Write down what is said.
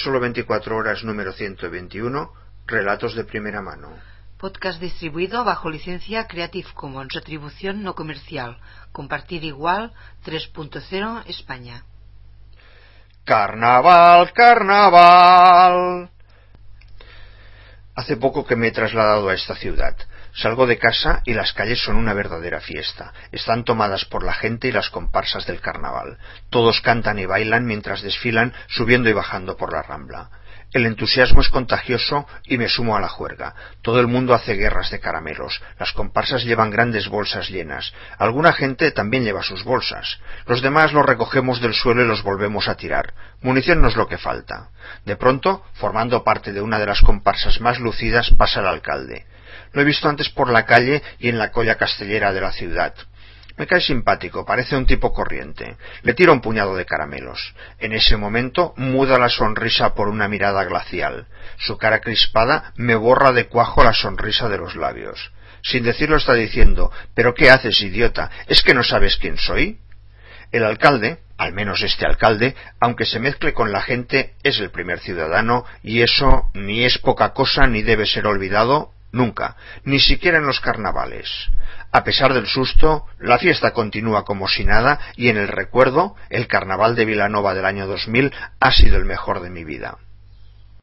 Solo 24 horas número 121, relatos de primera mano. Podcast distribuido bajo licencia Creative Commons, atribución no comercial, compartir igual 3.0 España. Carnaval, carnaval. Hace poco que me he trasladado a esta ciudad. Salgo de casa y las calles son una verdadera fiesta. Están tomadas por la gente y las comparsas del carnaval. Todos cantan y bailan mientras desfilan, subiendo y bajando por la Rambla. El entusiasmo es contagioso y me sumo a la juerga. Todo el mundo hace guerras de caramelos. Las comparsas llevan grandes bolsas llenas. Alguna gente también lleva sus bolsas. Los demás los recogemos del suelo y los volvemos a tirar. Munición no es lo que falta. De pronto, formando parte de una de las comparsas más lucidas, pasa el alcalde. Lo he visto antes por la calle y en la colla castellera de la ciudad. Me cae simpático, parece un tipo corriente. Le tiro un puñado de caramelos. En ese momento muda la sonrisa por una mirada glacial. Su cara crispada me borra de cuajo la sonrisa de los labios. Sin decirlo está diciendo: «¿Pero qué haces, idiota? ¿Es que no sabes quién soy?» El alcalde, al menos este alcalde, aunque se mezcle con la gente, es el primer ciudadano, y eso ni es poca cosa ni debe ser olvidado nunca, ni siquiera en los carnavales. A pesar del susto, la fiesta continúa como si nada, y en el recuerdo, el carnaval de Vilanova del año 2000 ha sido el mejor de mi vida.